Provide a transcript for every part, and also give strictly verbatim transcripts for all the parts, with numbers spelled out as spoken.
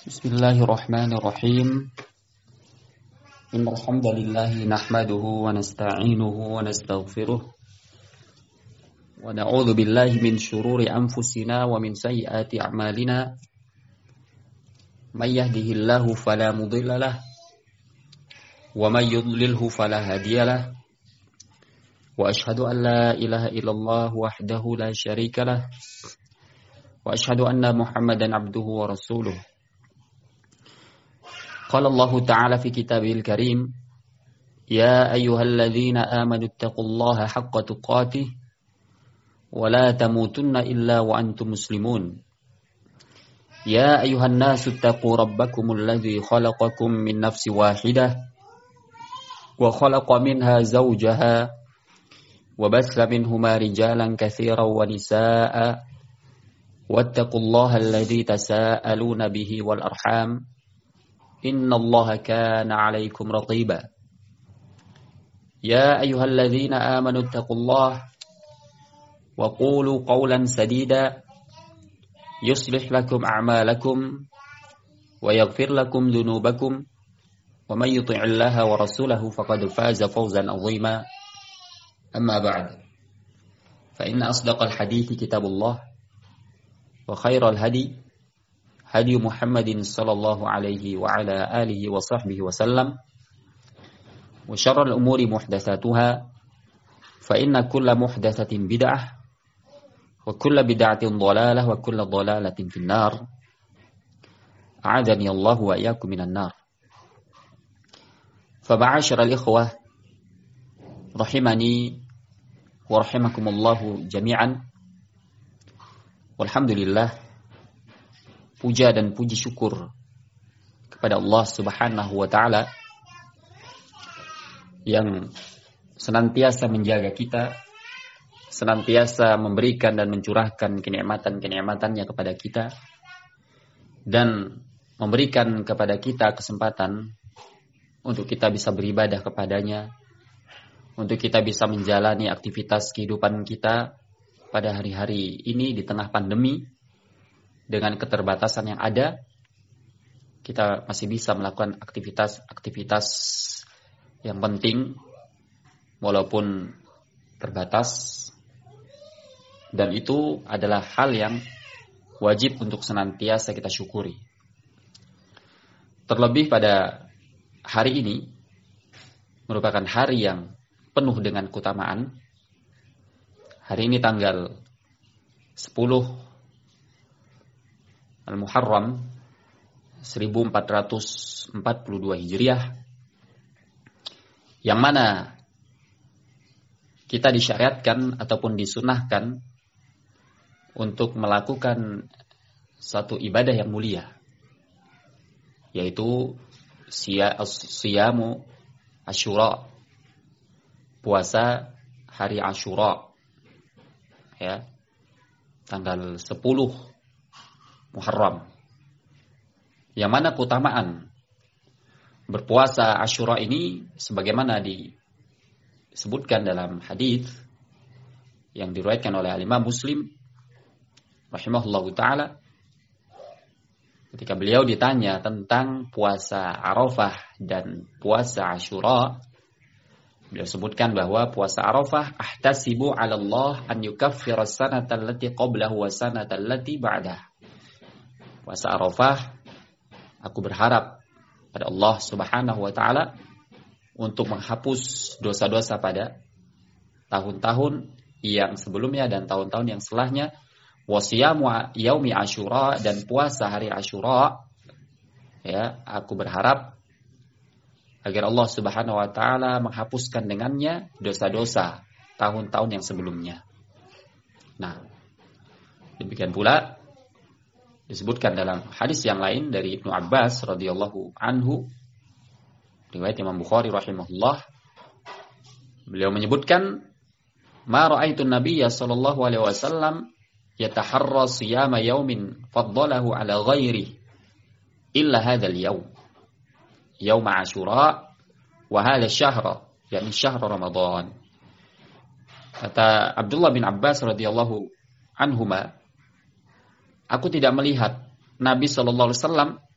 Bismillahirrahmanirrahim. Innal hamdalillah nahmaduhu wa nasta'inuhu wa nastaghfiruh wa na'udzu billahi min shururi anfusina wa min sayyiati a'malina. May yahdihillahu fala mudilla lahu wa may yudlilhu fala hadiya lahu. Wa ashhadu an la ilaha illallah wahdahu la syarika lahu wa ashhadu anna Muhammadan abduhu wa rasuluh. Qala Allah Ta'ala fi kitabihil karim, ya ayyuhalladzina amanu ittaqullaha haqqa tuqatih wa la tamutunna illa wa antum muslimun. Ya ayyuhan nasu ittaqu rabbakumul ladzi khalaqakum min nafsin wahidah wa khalaqa minha zawjaha wa bassa minhuma rijalan katsiran wa nisaa'a wattaqullaha alladzi tasaaluna bihi wal arham innallaha kana 'alaikum raqiba. Ya ayyuhalladzina amanu ittaqullaha wa qulu qawlan sadida yuslih lakum a'malakum wa yaghfir lakum dhunubakum wa may yuti'illaha wa rasulahu faqad faza fawzan 'azima. Amma ba'd. Fa inna asdaqal hadithi kitabullah wa khairal hadi hadi Muhammadin sallallahu alaihi wa ala alihi wa sahbihi wa sallam wa syarrul umuri muhdatsatuha fa inna kulla muhdatsatin bid'ah wa kulla bid'atin dhalalah wa kulla dhalalatin finnar. A'adani Allah wa iyyakum minan nar. Fa ma'asyiral ikhwah rahimani wa rahimakumullah jami'an. Walhamdulillah, puja dan puji syukur kepada Allah Subhanahu wa taala yang senantiasa menjaga kita, senantiasa memberikan dan mencurahkan kenikmatan-kenikmatannya kepada kita, dan memberikan kepada kita kesempatan untuk kita bisa beribadah kepadanya, untuk kita bisa menjalani aktivitas kehidupan kita pada hari-hari ini di tengah pandemi. Dengan keterbatasan yang ada, kita masih bisa melakukan aktivitas-aktivitas yang penting walaupun terbatas, dan itu adalah hal yang wajib untuk senantiasa kita syukuri. Terlebih pada hari ini merupakan hari yang penuh dengan keutamaan. Hari ini tanggal sepuluh Al-Muharram seribu empat ratus empat puluh dua Hijriah, yang mana kita disyariatkan ataupun disunahkan untuk melakukan satu ibadah yang mulia, yaitu siyamu Asyura, puasa hari Asyura, ya, tanggal sepuluh Muharram, yang mana keutamaan berpuasa Asyura ini sebagaimana disebutkan dalam hadis yang diriwayatkan oleh Imam Muslim rahimahullahu taala, ketika beliau ditanya tentang puasa Arafah dan puasa Asyura, beliau sebutkan bahwa puasa Arafah, ahtasibu 'ala Allah an yukaffira as-sanata allati qablahu wa sanata allati ba'daha. Puasa Arafah, aku berharap pada Allah Subhanahu wa taala untuk menghapus dosa-dosa pada tahun-tahun yang sebelumnya dan tahun-tahun yang setelahnya. Wasiyamu yaumi Asyura, dan puasa hari Asyura, ya, aku berharap agar Allah Subhanahu wa taala menghapuskan dengannya dosa-dosa tahun-tahun yang sebelumnya. Nah, demikian pula disebutkan dalam hadis yang lain dari Ibnu Abbas radhiyallahu anhu, riwayat Imam Bukhari rahimahullah. Beliau menyebutkan, ma ra'aitu an-nabiyya sallallahu alaihi wasallam yataharra siyama yaumin faddalahu ala ghairi illa hadzal yaum, yaum Asyura wa hadha asy-syahr, yakni syahr Ramadan. Kata Abdullah bin Abbas radhiyallahu anhuma, aku tidak melihat Nabi sallallahu alaihi wasallam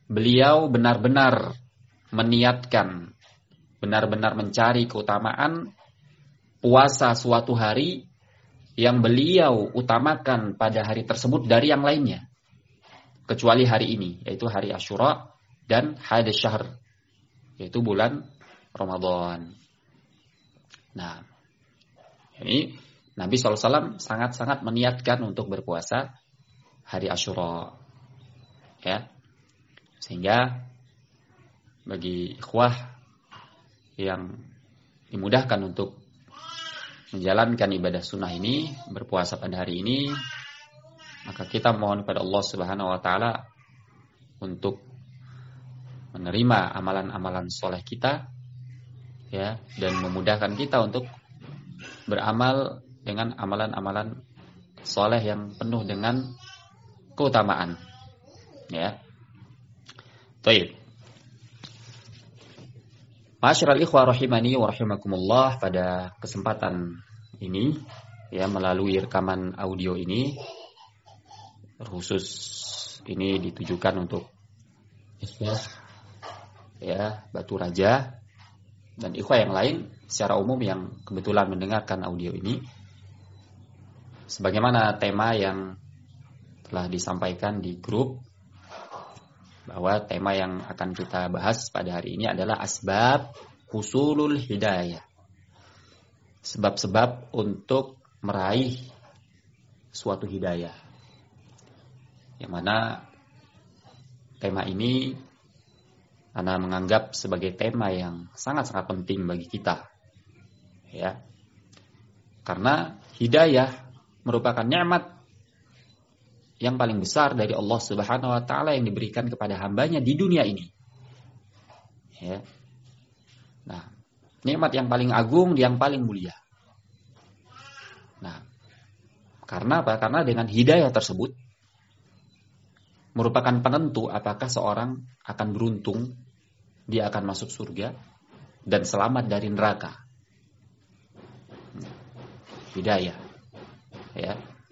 beliau benar-benar meniatkan, benar-benar mencari keutamaan puasa suatu hari yang beliau utamakan pada hari tersebut dari yang lainnya, kecuali hari ini, yaitu hari Asyura dan Hadis Syahr, yaitu bulan Ramadan. Nah, ini Nabi shallallahu alaihi wasallam sangat-sangat meniatkan untuk berpuasa hari Asyura, ya, sehingga bagi ikhwah yang dimudahkan untuk menjalankan ibadah sunnah ini, berpuasa pada hari ini, maka kita mohon kepada Allah Subhanahu wa taala untuk menerima amalan-amalan soleh kita, ya, dan memudahkan kita untuk beramal dengan amalan-amalan soleh yang penuh dengan keutamaan, ya. Baik. Ma'asyiral ikhwah rahimani wa rahimakumullah, pada kesempatan ini, ya, melalui rekaman audio ini, khusus ini ditujukan untuk ikhwah, ya, Batu Raja dan ikhwah yang lain secara umum yang kebetulan mendengarkan audio ini. Sebagaimana tema yang telah disampaikan di grup, bahwa tema yang akan kita bahas pada hari ini adalah asbab husulul hidayah, sebab-sebab untuk meraih suatu hidayah, yang mana tema ini Anda menganggap sebagai tema yang sangat-sangat penting bagi kita, ya, karena hidayah merupakan nikmat yang paling besar dari Allah Subhanahu wa taala yang diberikan kepada hambanya di dunia ini, ya. Nah, nikmat yang paling agung, yang paling mulia. Nah, karena apa? Karena dengan hidayah tersebut merupakan penentu apakah seorang akan beruntung, dia akan masuk surga dan selamat dari neraka. Hidayah, ya.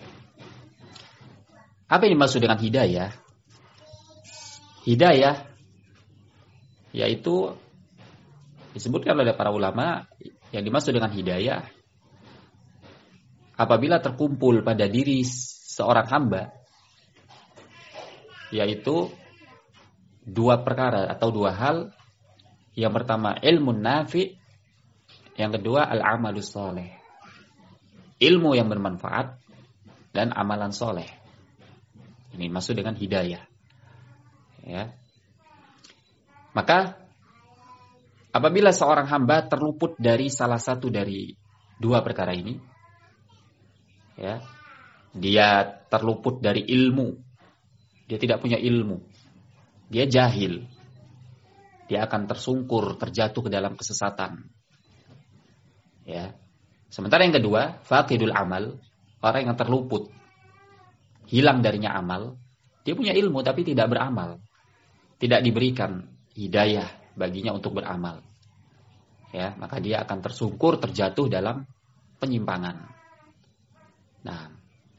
Apa yang dimaksud dengan hidayah? Hidayah yaitu disebutkan oleh para ulama, yang dimaksud dengan hidayah apabila terkumpul pada diri seorang hamba, yaitu dua perkara atau dua hal. Yang pertama ilmu nafi, yang kedua al-amalus soleh, ilmu yang bermanfaat dan amalan soleh. Ini maksud dengan hidayah, ya. Maka apabila seorang hamba terluput dari salah satu dari dua perkara ini, ya, dia terluput dari ilmu, dia tidak punya ilmu, dia jahil, dia akan tersungkur, terjatuh ke dalam kesesatan, ya. Sementara yang kedua, faqidul amal, orang yang terluput, hilang darinya amal, dia punya ilmu tapi tidak beramal, tidak diberikan hidayah baginya untuk beramal, ya, maka dia akan tersungkur, terjatuh dalam penyimpangan. Nah,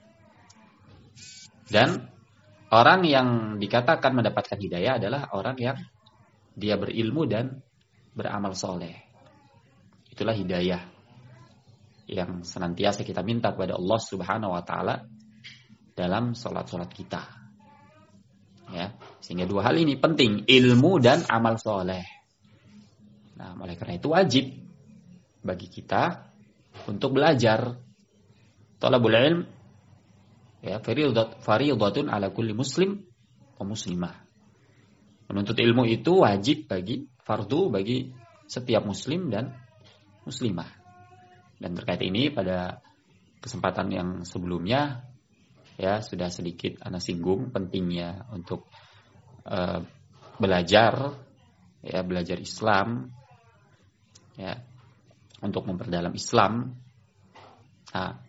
dan orang yang dikatakan mendapatkan hidayah adalah orang yang dia berilmu dan beramal soleh. Itulah hidayah yang senantiasa kita minta kepada Allah Subhanahu wa taala dalam sholat-sholat kita, ya. Sehingga dua hal ini penting, ilmu dan amal soleh. Nah, oleh karena itu wajib bagi kita untuk belajar. Thalabul ilm, ya, fardhatun ala kulli muslim wa muslimah. Menuntut ilmu itu wajib bagi, fardu bagi setiap muslim dan muslimah. Dan terkait ini pada kesempatan yang sebelumnya, ya, sudah sedikit ana singgung pentingnya untuk uh, belajar, ya, belajar Islam, ya, untuk memperdalam Islam. Nah,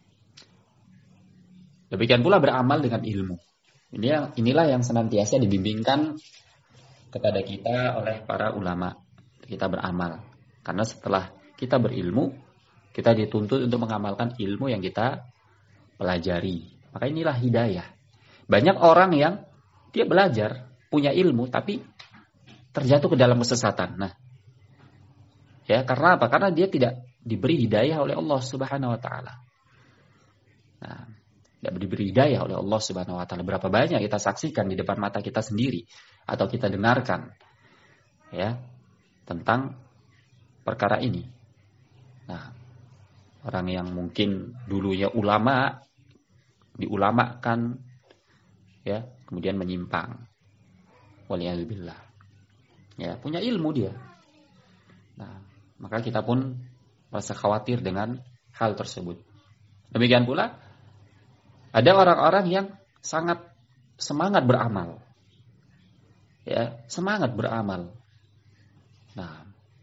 demikian pula beramal dengan ilmu. Ini inilah yang senantiasa dibimbingkan kepada kita oleh para ulama. Kita beramal, karena setelah kita berilmu, kita dituntut untuk mengamalkan ilmu yang kita pelajari. Maka inilah hidayah. Banyak orang yang dia belajar, punya ilmu tapi terjatuh ke dalam kesesatan. Nah, ya karena apa? Karena dia tidak diberi hidayah oleh Allah Subhanahu wa taala. Nah, tidak diberi hidayah oleh Allah Subhanahu wa taala. Berapa banyak kita saksikan di depan mata kita sendiri atau kita dengarkan ya tentang perkara ini. Nah, orang yang mungkin dulunya ulama diulamakan ya, kemudian menyimpang. Waliyahzubillah. Ya, punya ilmu dia. Nah, maka kita pun merasa khawatir dengan hal tersebut. Demikian pula ada orang-orang yang sangat semangat beramal. Ya, semangat beramal. Nah,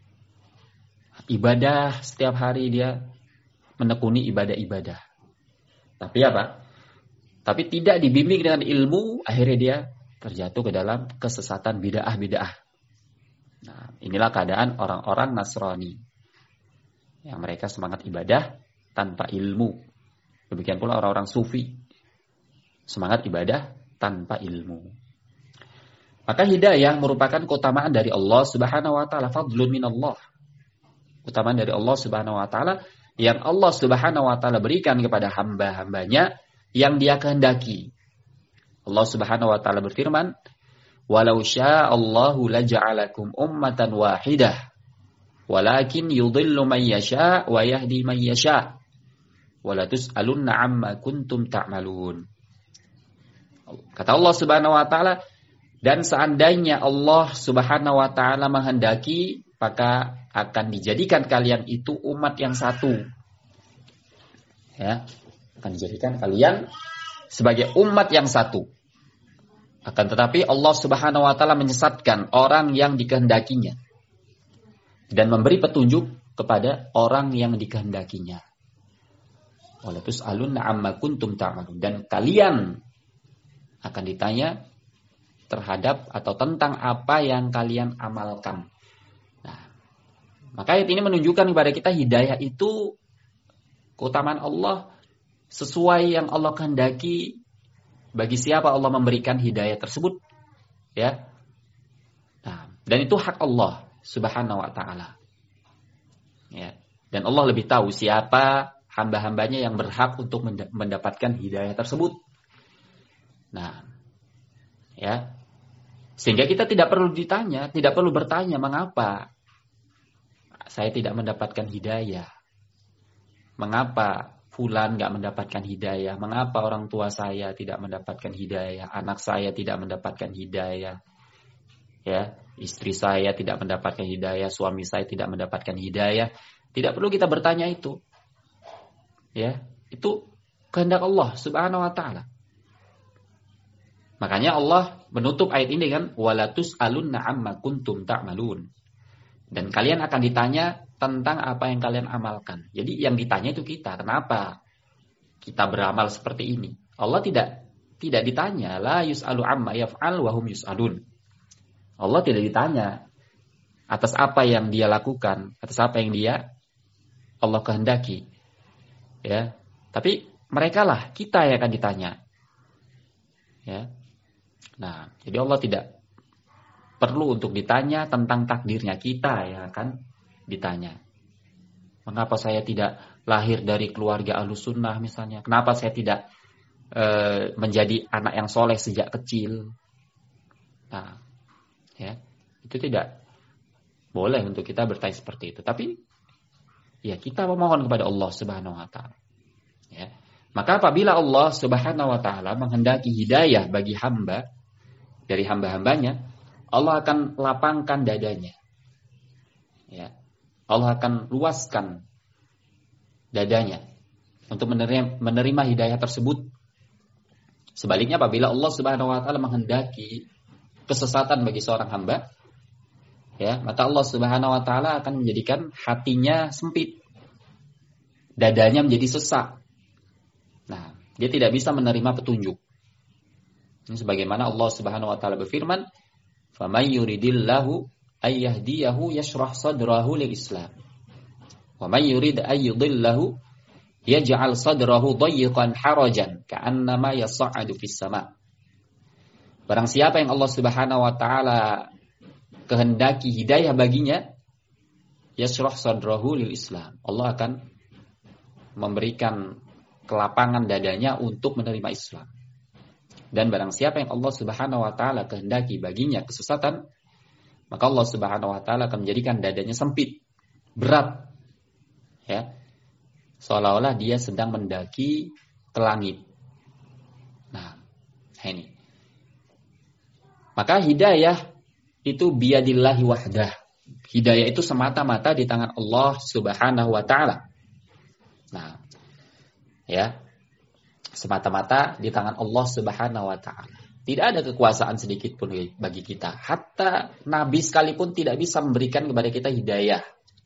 ibadah setiap hari dia menekuni ibadah-ibadah. Tapi apa? Tapi tidak dibimbing dengan ilmu, akhirnya dia terjatuh ke dalam kesesatan bid'ah-bid'ah. Nah, inilah keadaan orang-orang Nasrani. Yang mereka semangat ibadah tanpa ilmu. Demikian pula orang-orang Sufi. Semangat ibadah tanpa ilmu. Maka hidayah merupakan keutamaan dari Allah Subhanahu wa taala, fadlun minallah. Keutamaan dari Allah Subhanahu wa taala yang Allah Subhanahu wa taala berikan kepada hamba-hambanya yang Dia kehendaki. Allah Subhanahu wa taala berfirman, "Walau sya'allahu laja'alakum ummatan wahidah, walakin yudhillu man yasha' wa yahdi man yasha', wa la tus'alunna 'amma kuntum ta'malun." Kata Allah Subhanahu wa taala, dan seandainya Allah Subhanahu wa taala menghendaki, maka akan dijadikan kalian itu umat yang satu. Ya, akan dijadikan kalian sebagai umat yang satu. Akan tetapi Allah Subhanahu wa taala menyesatkan orang yang dikehendakinya dan memberi petunjuk kepada orang yang dikehendakinya. Wala tus'alunna 'amma kuntum ta'malun, dan kalian akan ditanya terhadap atau tentang apa yang kalian amalkan. Nah, maka ayat ini menunjukkan kepada kita hidayah itu keutamaan Allah sesuai yang Allah kehendaki bagi siapa Allah memberikan hidayah tersebut, ya. Nah, dan itu hak Allah Subhanahu wa taala. Ya. Dan Allah lebih tahu siapa hamba-hambanya yang berhak untuk mendapatkan hidayah tersebut. Nah, ya. Sehingga kita tidak perlu ditanya, tidak perlu bertanya mengapa saya tidak mendapatkan hidayah. Mengapa fulan enggak mendapatkan hidayah? Mengapa orang tua saya tidak mendapatkan hidayah? Anak saya tidak mendapatkan hidayah? Ya, istri saya tidak mendapatkan hidayah, suami saya tidak mendapatkan hidayah. Tidak perlu kita bertanya itu. Ya, itu kehendak Allah Subhanahu wa taala. Makanya Allah menutup ayat ini kan, walatus alunna amma kuntum ta'malun. Dan kalian akan ditanya tentang apa yang kalian amalkan. Jadi yang ditanya itu kita. Kenapa kita beramal seperti ini? Allah tidak tidak ditanya, la yus'alu amma yaf'al wa hum yus'alun. Allah tidak ditanya atas apa yang dia lakukan, atas apa yang dia Allah kehendaki. Ya. Tapi merekalah, kita yang akan ditanya. Ya. Nah, jadi Allah tidak perlu untuk ditanya tentang takdirnya, kita yang akan ditanya. Mengapa saya tidak lahir dari keluarga Ahlus Sunnah misalnya? Kenapa saya tidak e, menjadi anak yang soleh sejak kecil? Nah, ya, itu tidak boleh untuk kita bertanya seperti itu. Tapi ya kita memohon kepada Allah Subhanahu wa taala. Ya. Maka apabila Allah Subhanahu wa taala menghendaki hidayah bagi hamba dari hamba-hambanya, Allah akan lapangkan dadanya. Ya. Allah akan luaskan dadanya untuk menerima, menerima hidayah tersebut. Sebaliknya apabila Allah Subhanahu wa taala menghendaki kesesatan bagi seorang hamba, ya, maka Allah Subhanahu wa taala akan menjadikan hatinya sempit. Dadanya menjadi sesak. Nah, dia tidak bisa menerima petunjuk. Ini sebagaimana Allah Subhanahu wa taala berfirman, "Faman yuridillahu ay yahdiyahu yashrah sadrahu lil Islam. Wa man yurid ay yudillahu yaj'al sadrahu dayyqan harajan ka'annama yas'adu fis sama'." Barang siapa yang Allah Subhanahu wa taala kehendaki hidayah baginya, yashrah sadrahu lil Islam. Allah akan memberikan kelapangan dadanya untuk menerima Islam. Dan barang siapa yang Allah Subhanahu wa taala kehendaki baginya kesesatan, maka Allah Subhanahu wa taala akan menjadikan dadanya sempit, berat. Ya. Seolah-olah dia sedang mendaki ke langit. Nah, ini. Maka hidayah itu biyadillahi wahdah. Hidayah itu semata-mata di tangan Allah Subhanahu wa taala. Nah, ya. Semata-mata di tangan Allah Subhanahu wa taala. Tidak ada kekuasaan sedikit pun bagi kita. Hatta nabi sekalipun tidak bisa memberikan kepada kita hidayah.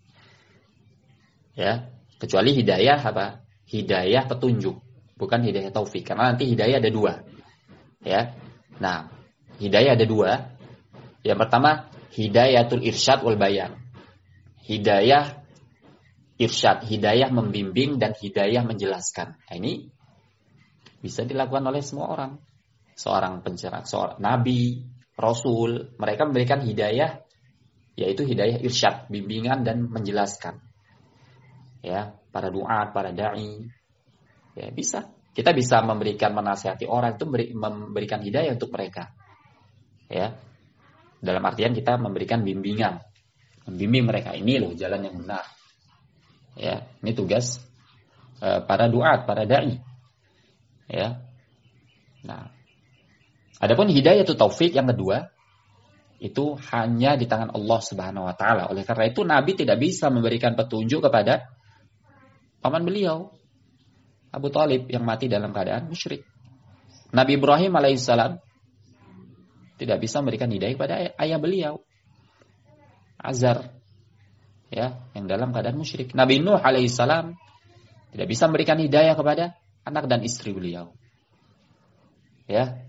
Ya, kecuali hidayah apa? Hidayah petunjuk, bukan hidayah taufik. Karena nanti hidayah ada dua. Ya. Nah, hidayah ada dua. Yang pertama, hidayatul irsyad wal bayan. Hidayah irsyad, hidayah membimbing dan hidayah menjelaskan. Nah, ini bisa dilakukan oleh semua orang. Seorang pencerah, seorang nabi, rasul, mereka memberikan hidayah, yaitu hidayah irsyad, bimbingan dan menjelaskan. Ya, para duat, para dai, ya bisa. Kita bisa memberikan menasihati orang itu memberi, memberikan hidayah untuk mereka. Ya, dalam artian kita memberikan bimbingan, membimbing mereka, ini loh jalan yang benar. Ya, ini tugas uh, para duat, para dai. Ya. Nah, adapun hidayah itu taufik yang kedua, itu hanya di tangan Allah Subhanahu wa taala. Oleh karena itu Nabi tidak bisa memberikan petunjuk kepada paman beliau, Abu Thalib, yang mati dalam keadaan musyrik. Nabi Ibrahim alaihissalam tidak bisa memberikan hidayah kepada ay- ayah beliau, Azar, ya, yang dalam keadaan musyrik. Nabi Nuh alaihissalam tidak bisa memberikan hidayah kepada anak dan istri beliau. Ya.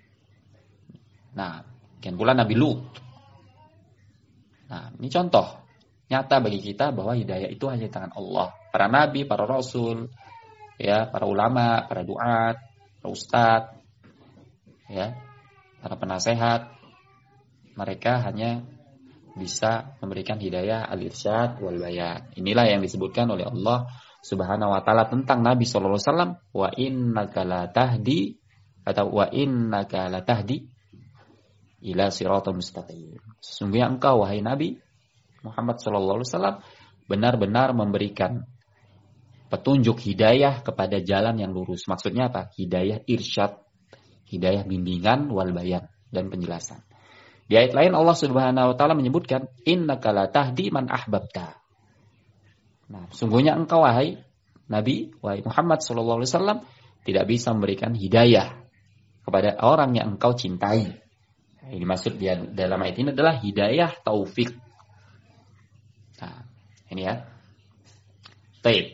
Nah, dan pula Nabi Lut. Nah, ini contoh nyata bagi kita bahwa hidayah itu hanya di tangan Allah. Para nabi, para rasul, ya, para ulama, para duat, para ustadz, ya, para penasehat, mereka hanya bisa memberikan hidayah al-irsyad wal bayan. Inilah yang disebutkan oleh Allah Subhanahu wa taala tentang Nabi sallallahu alaihi wasallam, wa innaka la tahdi atau wa innaka la tahdi ila siratal mustaqim. Sesungguhnya engkau wahai Nabi Muhammad sallallahu alaihi wasallam benar-benar memberikan petunjuk hidayah kepada jalan yang lurus. Maksudnya apa? Hidayah irsyad, hidayah bimbingan wal bayan dan penjelasan. Di ayat lain Allah Subhanahu wa taala menyebutkan innaka la tahdi man ahbabta. Nah, sungguhnya engkau wahai Nabi, wahai Muhammad sallallahu alaihi wasallam tidak bisa memberikan hidayah kepada orang yang engkau cintai. Nah, ini maksud dia dalam ayat ini adalah hidayah taufik. Nah, ini ya. Baik.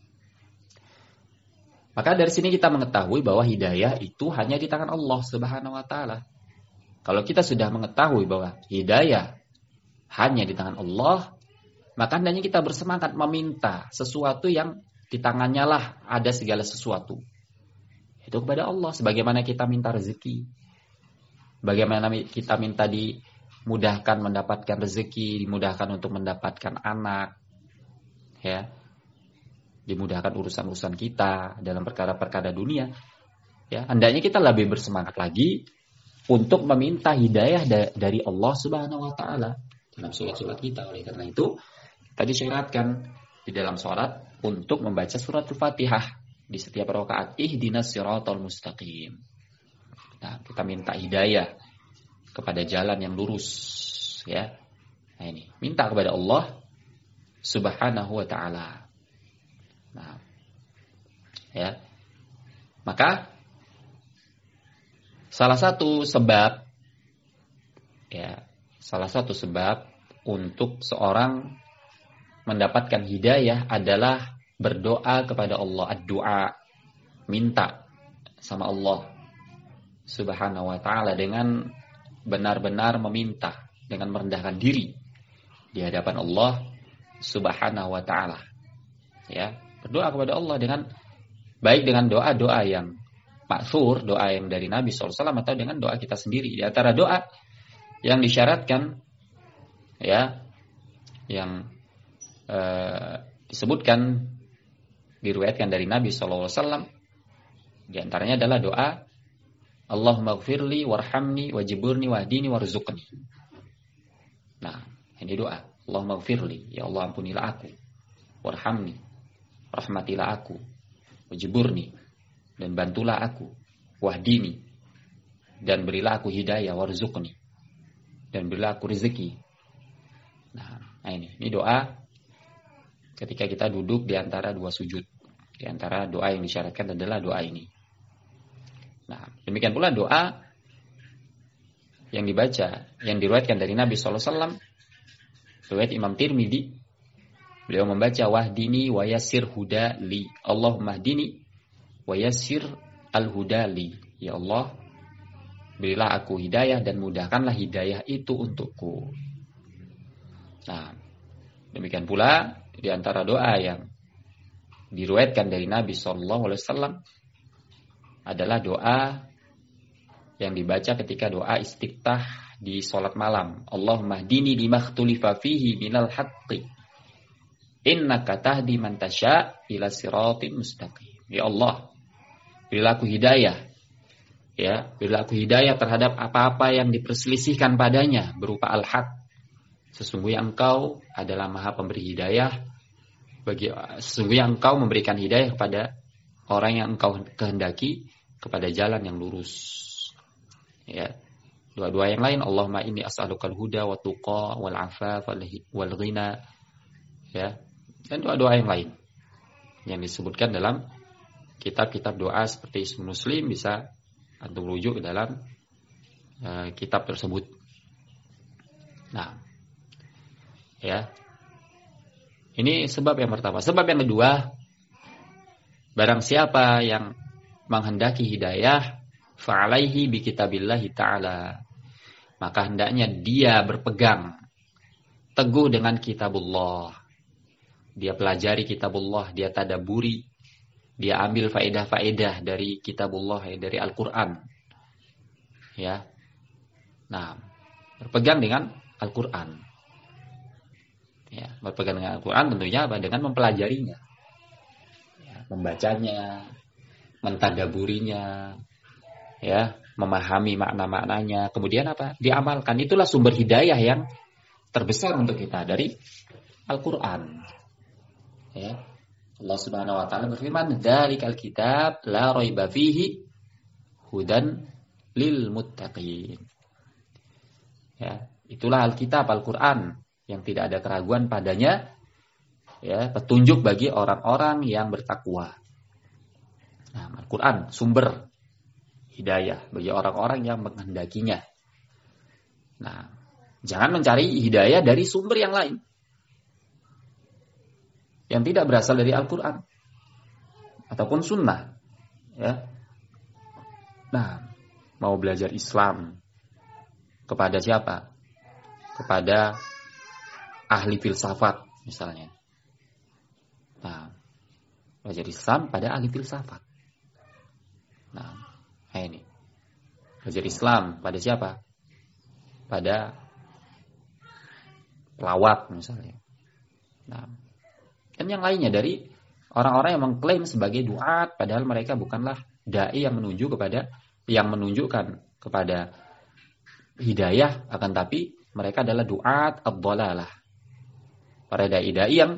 Maka dari sini kita mengetahui bahwa hidayah itu hanya di tangan Allah Subhanahu wa taala. Kalau kita sudah mengetahui bahwa hidayah hanya di tangan Allah, maka hendaknya kita bersemangat meminta sesuatu yang di tangannya lah ada segala sesuatu. Itu kepada Allah. Sebagaimana kita minta rezeki, bagaimana kita minta dimudahkan mendapatkan rezeki, dimudahkan untuk mendapatkan anak, ya, dimudahkan urusan-urusan kita dalam perkara-perkara dunia, ya, hendaknya kita lebih bersemangat lagi untuk meminta hidayah da- dari Allah Subhanahu wa taala dalam sholat-sholat kita. Oleh karena itu tadi syaratkan di dalam sholat untuk membaca surat Al-Fatihah di setiap rakaat, ihdinas siratal mustaqim. Nah, kita minta hidayah kepada jalan yang lurus, ya. Nah, ini minta kepada Allah Subhanahu wa taala. Nah, ya. Maka salah satu sebab, ya, salah satu sebab untuk seorang mendapatkan hidayah adalah berdoa kepada Allah, ad-du'a, minta sama Allah Subhanahu wa taala dengan benar-benar meminta, dengan merendahkan diri di hadapan Allah Subhanahu wa taala. Ya, berdoa kepada Allah dengan baik dengan doa-doa yang ma'thur, doa yang dari Nabi shallallahu alaihi wasallam, atau dengan doa kita sendiri. Di antara doa yang disyaratkan, ya, yang eh, disebutkan, diriwayatkan dari Nabi shallallahu alaihi wasallam, di antaranya adalah doa Allahumma gfirli warhamni wajiburni wahdini warzuqni. Nah, ini doa Allahumma gfirli, ya Allah ampunilah aku, warhamni, rahmatilah aku, wajiburni, dan bantulah aku, wahdini, dan berilah aku hidayah, warzuqni, dan berilah aku rezeki. Nah, nah ini, ini doa ketika kita duduk di antara dua sujud. Di antara doa yang disyaratkan adalah doa ini. Nah, demikian pula doa yang dibaca, yang diriwayatkan dari Nabi shallallahu alaihi wasallam, riwayat Imam Tirmidzi, beliau membaca wahdini wa yassir huda li, Allahumma hdini wa yassir al-huda li, ya Allah berilah aku hidayah dan mudahkanlah hidayah itu untukku. Nah, demikian pula di antara doa yang diriwayatkan dari Nabi shallallahu alaihi wasallam adalah doa yang dibaca ketika doa istiftah di sholat malam. Allahumma hdini limakhtulifa fihi minal haqqi innaka tahdi man tasya ila siratin mustaqim. Ya Allah, berilah aku hidayah. Ya, berilah aku hidayah terhadap apa-apa yang diperselisihkan padanya berupa al-haq. Sesungguhnya Engkau adalah Maha Pemberi hidayah bagi sesungguhnya Engkau memberikan hidayah kepada orang yang Engkau kehendaki kepada jalan yang lurus. Ya. Dua-dua yang lain, Allahumma inni as'alukal huda wa tuqa wal afaf wal ghina. Ya. Dan doa-doa yang lain yang disebutkan dalam kitab-kitab doa seperti Ismul Muslim, bisa antum rujuk dalam uh, kitab tersebut. Nah, ya. Ini sebab yang pertama. Sebab yang kedua, barang siapa yang menghendaki hidayah, fa'alaihi bi kitabillahi ta'ala, maka hendaknya dia berpegang teguh dengan kitabullah. Dia pelajari kitabullah, dia tadaburi, dia ambil faedah-faedah dari kitabullah, dari Al-Quran. Ya. Nah, berpegang dengan Al-Quran. Ya, berpegang dengan Al-Quran tentunya apa? Dengan mempelajarinya, ya, membacanya, mentadaburinya, ya, memahami makna-maknanya, kemudian apa? Diamalkan. Itulah sumber hidayah yang terbesar untuk kita dari Al-Quran. Ya. Allah Subhanahu wa taala berfirman, "Dzalikal kitab la raiba fihi hudan lil muttaqin." Ya, itulah Alkitab, Al-Quran yang tidak ada keraguan padanya, ya, petunjuk bagi orang-orang yang bertakwa. Nah, Al-Quran sumber hidayah bagi orang-orang yang menghendakinya. Nah, jangan mencari hidayah dari sumber yang lain yang tidak berasal dari Al-Quran ataupun sunnah. Ya. Nah, mau belajar Islam kepada siapa? Kepada ahli filsafat misalnya. Nah, belajar Islam pada ahli filsafat. Nah, ini. Belajar Islam pada siapa? Pada pelawak misalnya. Nah, dan yang lainnya dari orang-orang yang mengklaim sebagai duat, padahal mereka bukanlah dai yang menuju kepada yang menunjukkan kepada hidayah, akan tapi mereka adalah duat ad-dhalalah. Para dai-dai yang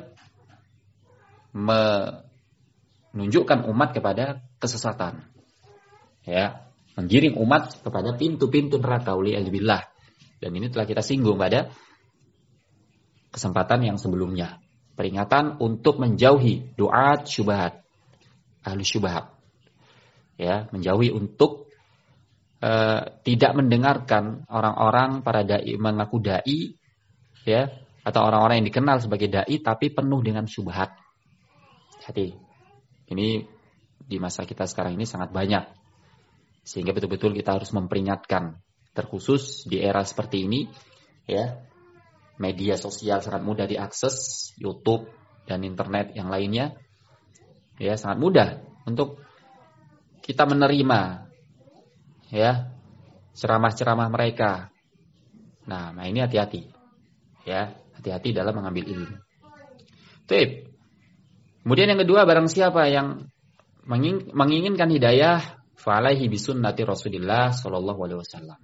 menunjukkan umat kepada kesesatan. Ya, menggiring umat kepada pintu-pintu neraka, waliyadzubillah. Dan ini telah kita singgung pada kesempatan yang sebelumnya. Peringatan untuk menjauhi duat syubhat, ahli syubhat. Ya, menjauhi untuk uh, tidak mendengarkan orang-orang para dai mengaku dai, ya, atau orang-orang yang dikenal sebagai dai tapi penuh dengan syubhat. Hati. Ini di masa kita sekarang ini sangat banyak. Sehingga betul-betul kita harus memperingatkan, terkhusus di era seperti ini, ya. Media sosial sangat mudah diakses, YouTube dan internet yang lainnya, ya, sangat mudah untuk kita menerima ya ceramah-ceramah mereka. Nah, nah ini hati-hati. Ya, hati-hati dalam mengambil ilmu. Baik. Kemudian yang kedua, barang siapa yang menginginkan hidayah, fa'alaihi bisunnati Rasulillah sallallahu alaihi wasallam.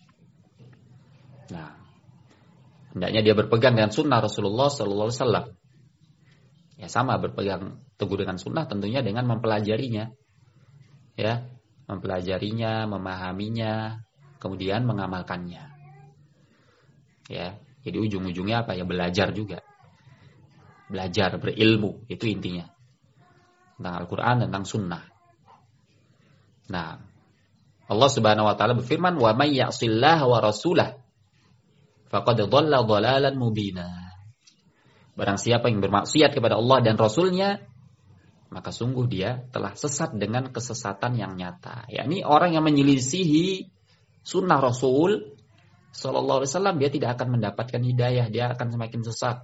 Nah, hendaknya dia berpegang dengan sunnah Rasulullah sallallahu alaihi wasallam. Ya sama, berpegang teguh dengan sunnah tentunya dengan mempelajarinya. Ya, mempelajarinya, memahaminya, kemudian mengamalkannya. Ya, jadi ujung-ujungnya apa ya? Belajar juga. Belajar, berilmu, itu intinya. Tentang Al-Qur'an, tentang sunnah. Nah, Allah Subhanahu wa taala berfirman, "Wa may ya'sillaha wa rasulahu faqad dhalla dhalalan mubina." Barang siapa yang bermaksiat kepada Allah dan Rasulnya, maka sungguh dia telah sesat dengan kesesatan yang nyata. Yakni orang yang menyelisihi sunnah Rasul Sallallahu Alaihi Wasallam, dia tidak akan mendapatkan hidayah, dia akan semakin sesat.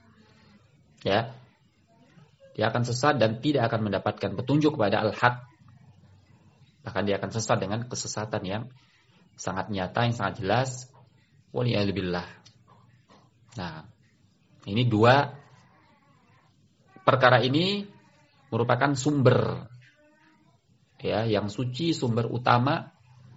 Ya, dia akan sesat dan tidak akan mendapatkan petunjuk kepada al-haq. Bahkan dia akan sesat dengan kesesatan yang sangat nyata, yang sangat jelas. Waliyahzubillah. Nah, ini dua perkara ini merupakan sumber ya yang suci, sumber utama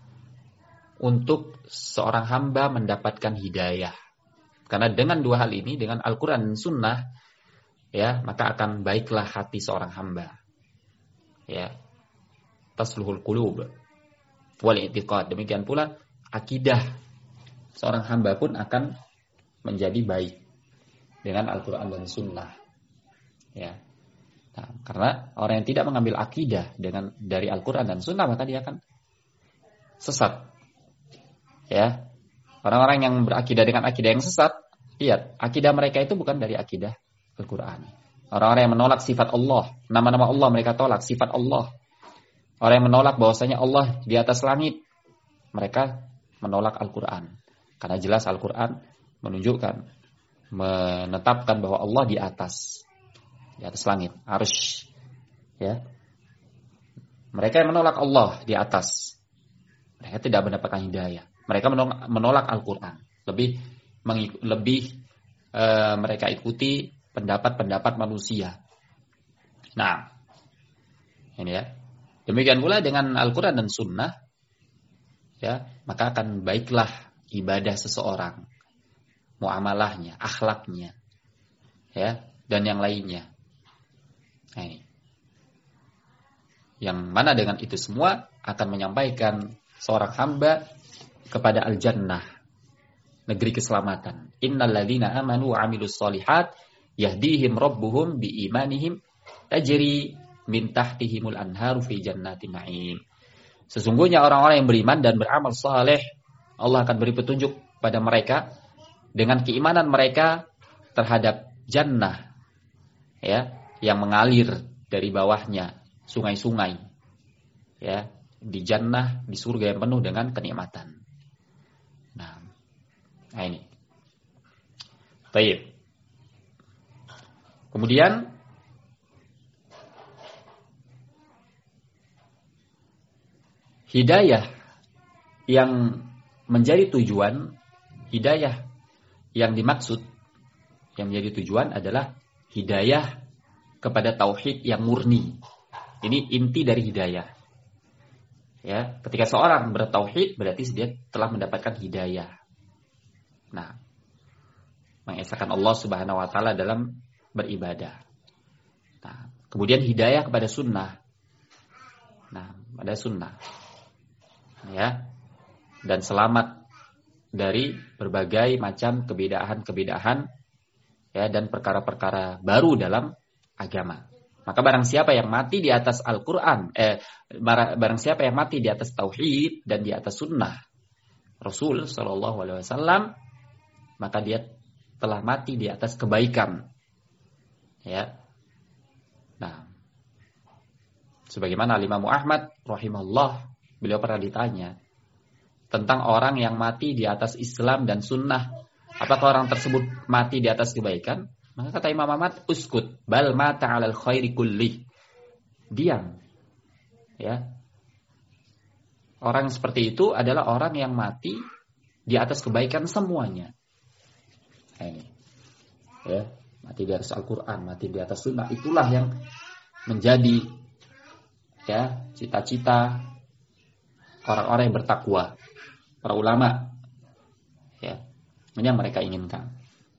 untuk seorang hamba mendapatkan hidayah. Karena dengan dua hal ini, dengan Al-Qur'an dan Sunnah, ya, maka akan baiklah hati seorang hamba. Ya. Tasluhul qulub wal i'tiqad. Demikian pula akidah seorang hamba pun akan menjadi baik dengan Al-Qur'an dan Sunnah. Ya. Nah, karena orang yang tidak mengambil akidah dengan dari Al-Qur'an dan Sunnah, maka dia akan sesat. Ya. Orang-orang yang berakidah dengan akidah yang sesat, lihat, akidah mereka itu bukan dari akidah Al-Qur'an. Orang-orang yang menolak sifat Allah, nama-nama Allah mereka tolak, sifat Allah. Orang yang menolak bahwasanya Allah di atas langit, mereka menolak Al-Qur'an. Karena jelas Al-Qur'an menunjukkan, menetapkan bahwa Allah di atas, di atas langit, arsy. Ya. Mereka yang menolak Allah di atas, mereka tidak mendapatkan hidayah. Mereka menolak, menolak Al-Qur'an. Lebih lebih e, mereka ikuti pendapat-pendapat manusia. Nah, ini ya. Demikian pula dengan Al-Qur'an dan Sunnah, ya, maka akan baiklah ibadah seseorang, muamalahnya, akhlaknya, ya, dan yang lainnya. Nah, ini. Yang mana dengan itu semua akan menyampaikan seorang hamba kepada al-jannah, negeri keselamatan. Innal ladzina amanu wa 'amilus shalihat yahdihim rabbuhum biimanihim tajri min tahtihimul anharu fi jannati na'im. Sesungguhnya orang-orang yang beriman dan beramal saleh, Allah akan beri petunjuk pada mereka dengan keimanan mereka terhadap jannah, ya, yang mengalir dari bawahnya sungai-sungai, ya, di jannah, di surga yang penuh dengan kenikmatan. Nah, nah ini. Baik. Kemudian hidayah yang menjadi tujuan, hidayah yang dimaksud, yang menjadi tujuan adalah hidayah kepada tauhid yang murni. Ini inti dari hidayah. Ya, ketika seorang bertauhid berarti dia telah mendapatkan hidayah. Nah, mengesahkan Allah Subhanahu wa taala dalam beribadah. Nah, kemudian hidayah kepada sunnah. Nah, pada sunnah. Ya. Dan selamat dari berbagai macam kebidaan-kebidaan, ya, dan perkara-perkara baru dalam agama. Maka barang siapa yang mati di atas Al-Qur'an, eh barang siapa yang mati di atas tauhid dan di atas sunnah Rasul sallallahu alaihi wasallam, maka dia telah mati di atas kebaikan. Ya. Nah, sebagaimana Imam Ahmad rahimahullah, beliau pernah ditanya tentang orang yang mati di atas Islam dan sunnah, apakah orang tersebut mati di atas kebaikan? Maka kata Imam Ahmad, uskut, bal mata alal khairi kulli. Diam. Ya. Orang seperti itu adalah orang yang mati di atas kebaikan semuanya. Nah, ini. Ya, mati di atas Al-Qur'an, mati di atas sunnah, itulah yang menjadi ya cita-cita orang-orang yang bertakwa, para ulama. Ya. Ini yang mereka inginkan.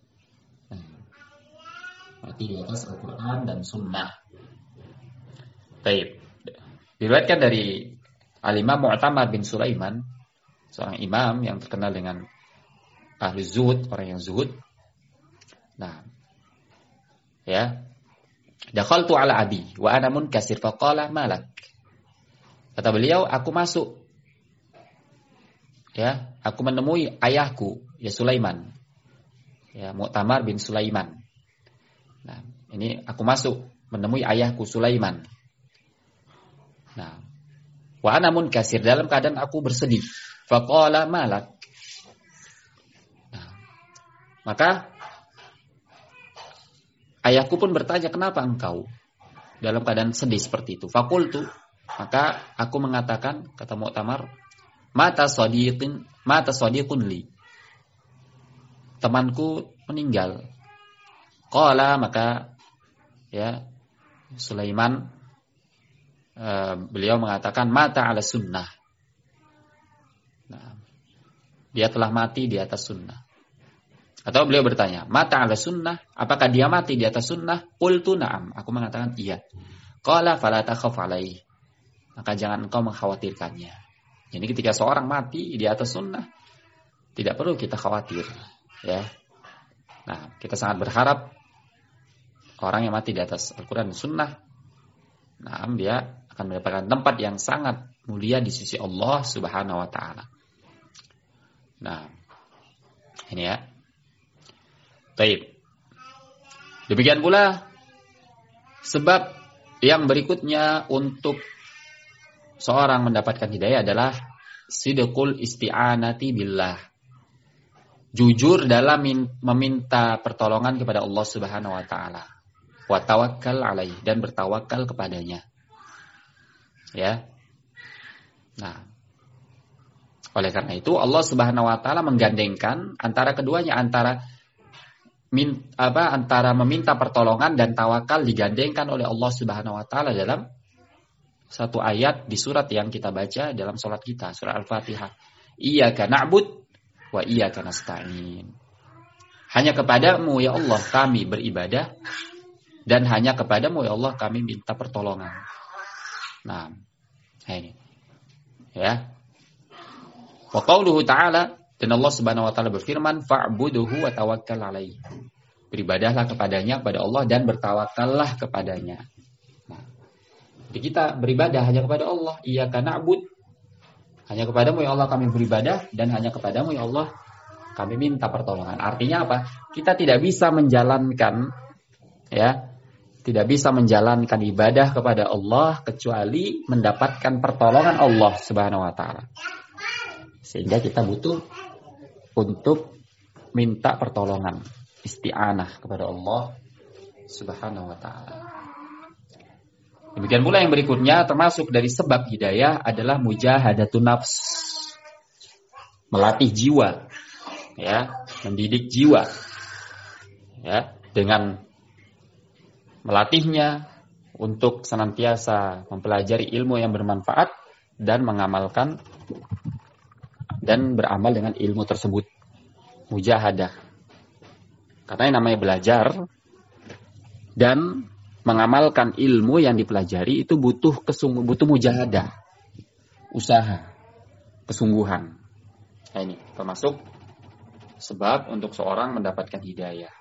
Mati di atas Al-Qur'an dan sunnah. Baik. Diriwayatkan dari Al-Imam Mu'tamar bin Sulaiman, seorang imam yang terkenal dengan ahli zuhud, orang yang zuhud. Nah, ya, dakhaltu ala abi wa ana munkasir faqala malak. Kata beliau, aku masuk. Ya, aku menemui ayahku, ya Sulaiman. Ya, Mu'tamar bin Sulaiman. Nah, ini aku masuk menemui ayahku Sulaiman. Nah, wa ana munkasir, dalam keadaan aku bersedih. Faqala malak. Nah, maka ayahku pun bertanya, kenapa engkau dalam keadaan sedih seperti itu? Faqultu, maka aku mengatakan, kata Mu'tamar, mata sadiqin, mata sadiqun li. Temanku meninggal. Qala, maka ya Sulaiman Uh, beliau mengatakan mata ala sunnah. Nah, dia telah mati di atas sunnah. Atau beliau bertanya, mata ala sunnah, apakah dia mati di atas sunnah? Qultu na'am, aku mengatakan iya. Qala fala takhaf alaihi, maka jangan engkau mengkhawatirkannya. Jadi ketika seorang mati di atas sunnah, tidak perlu kita khawatir, ya. Nah, kita sangat berharap orang yang mati di atas Al-Quran dan sunnah, nah, dia akan mendapatkan tempat yang sangat mulia di sisi Allah Subhanahu wa taala. Nah, ini ya. Baik. Demikian pula sebab yang berikutnya untuk seorang mendapatkan hidayah adalah sidqul isti'anati billah. Jujur dalam meminta pertolongan kepada Allah Subhanahu wa taala. Wa tawakkal alaih, dan bertawakal kepadanya. Ya. Nah, oleh karena itu Allah Subhanahu wa taala menggandengkan antara keduanya, antara min, apa antara meminta pertolongan dan tawakal digandengkan oleh Allah Subhanahu wa taala dalam satu ayat di surat yang kita baca dalam salat kita, surah Al-Fatihah. Iyyaka na'bud wa iyyaka nasta'in. Hanya kepadamu ya Allah kami beribadah, dan hanya kepadamu ya Allah kami minta pertolongan. Nah, ini. Ya. Wa qauluhu ta'ala, dan Allah Subhanahu wa taala berfirman, fa'buduhu wa tawakkal alaihi. Beribadahlah kepadanya, kepada Allah, dan bertawakallah kepadanya. Nah, jadi kita beribadah hanya kepada Allah. Iyyaka na'bud, hanya kepadamu ya Allah kami beribadah, dan hanya kepadamu ya Allah kami minta pertolongan. Artinya apa? Kita tidak bisa menjalankan, ya, tidak bisa menjalankan ibadah kepada Allah kecuali mendapatkan pertolongan Allah Subhanahu wa taala. Sehingga kita butuh untuk minta pertolongan, isti'anah kepada Allah Subhanahu wa taala. Demikian pula yang berikutnya, termasuk dari sebab hidayah adalah mujahadatun nafs. Melatih jiwa, ya, mendidik jiwa. Ya, dengan melatihnya untuk senantiasa mempelajari ilmu yang bermanfaat dan mengamalkan dan beramal dengan ilmu tersebut. Mujahadah. Karena yang namanya belajar dan mengamalkan ilmu yang dipelajari itu butuh kesungguh, butuh mujahadah, usaha, kesungguhan. Nah, ini termasuk sebab untuk seorang mendapatkan hidayah.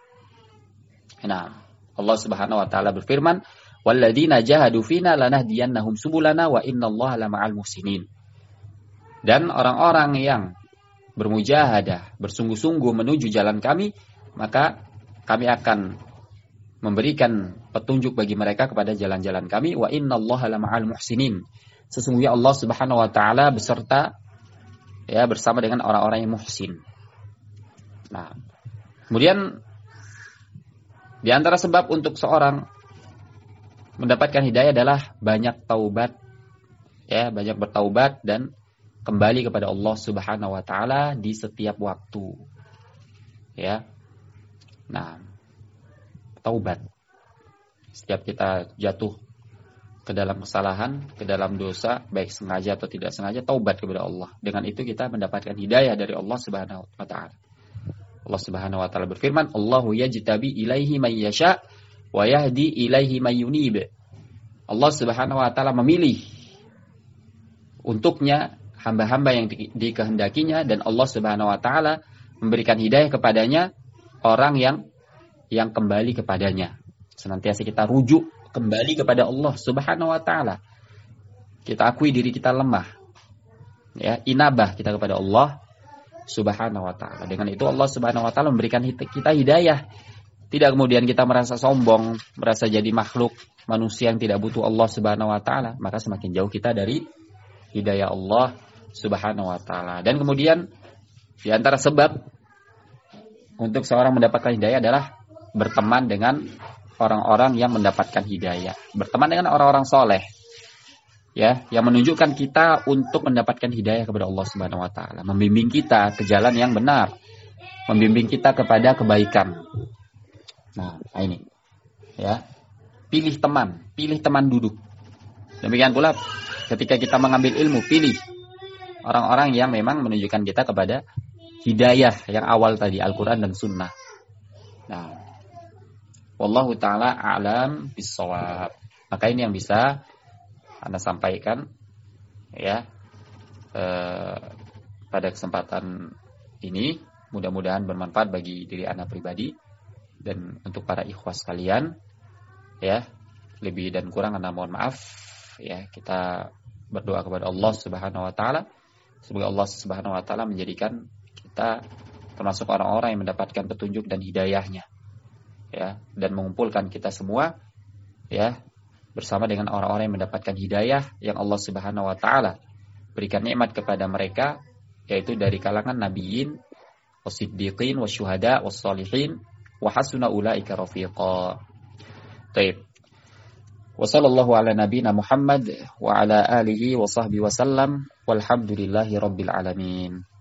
Nah, Allah Subhanahu wa taala berfirman, "Walladzina jahadu fina lanahdiyannahum subulana wa innallaha lama'al muhsinin." Dan orang-orang yang bermujahadah, bersungguh-sungguh menuju jalan kami, maka kami akan memberikan petunjuk bagi mereka kepada jalan-jalan kami. Wa innallaha lama'al muhsinin. Sesungguhnya Allah Subhanahu wa taala beserta, ya, bersama dengan orang-orang yang muhsin. Nah, kemudian di antara sebab untuk seorang mendapatkan hidayah adalah banyak taubat, ya, banyak bertaubat dan kembali kepada Allah Subhanahu wa taala di setiap waktu. Ya. Nah, taubat. Setiap kita jatuh ke dalam kesalahan, ke dalam dosa, baik sengaja atau tidak sengaja, taubat kepada Allah. Dengan itu kita mendapatkan hidayah dari Allah Subhanahu wa taala. Allah Subhanahu wa taala berfirman, "Allahu yajtabi ilaihi may yasha wa yahdi ilaihi may yunib." Allah Subhanahu wa taala memilih untuknya hamba-hamba yang di, dikehendakinya, dan Allah Subhanahu wa taala memberikan hidayah kepadanya orang yang yang kembali kepadanya. Senantiasa kita rujuk kembali kepada Allah Subhanahu wa taala. Kita akui diri kita lemah. Ya, inabah kita kepada Allah Subhanahu wa taala. Dengan itu Allah Subhanahu wa taala memberikan kita hidayah. Tidak kemudian kita merasa sombong, merasa jadi makhluk manusia yang tidak butuh Allah Subhanahu wa taala, maka semakin jauh kita dari hidayah Allah Subhanahu wa taala. Dan kemudian di antara sebab untuk seorang mendapatkan hidayah adalah berteman dengan orang-orang yang mendapatkan hidayah, berteman dengan orang-orang soleh, ya, yang menunjukkan kita untuk mendapatkan hidayah kepada Allah Subhanahu wa taala, membimbing kita ke jalan yang benar, membimbing kita kepada kebaikan. Nah, ini, ya, pilih teman, pilih teman duduk. Demikian pula ketika kita mengambil ilmu, pilih orang-orang yang memang menunjukkan kita kepada hidayah yang awal tadi, Al-Quran dan Sunnah. Nah, wallahu ta'ala a'lam bis-shawab. Maka ini yang bisa Anda sampaikan, ya, eh, pada kesempatan ini. Mudah-mudahan bermanfaat bagi diri Anda pribadi dan untuk para ikhwas sekalian. Ya, lebih dan kurang Anda mohon maaf. Ya, kita berdoa kepada Allah Subhanahu wa taala semoga Allah Subhanahu wa taala menjadikan kita termasuk orang-orang yang mendapatkan petunjuk dan hidayahnya. Ya, dan mengumpulkan kita semua, ya, bersama dengan orang-orang yang mendapatkan hidayah yang Allah Subhanahu wa taala berikan nikmat kepada mereka, yaitu dari kalangan nabiyyin, wasiddiqin, wasyuhada, wassalihin, wa hasuna ulaika rafiqa. Baik. Wa sallallahu ala nabiyyina Muhammad wa ala alihi wa sahbihi wa sallam walhamdulillahi rabbil alamin.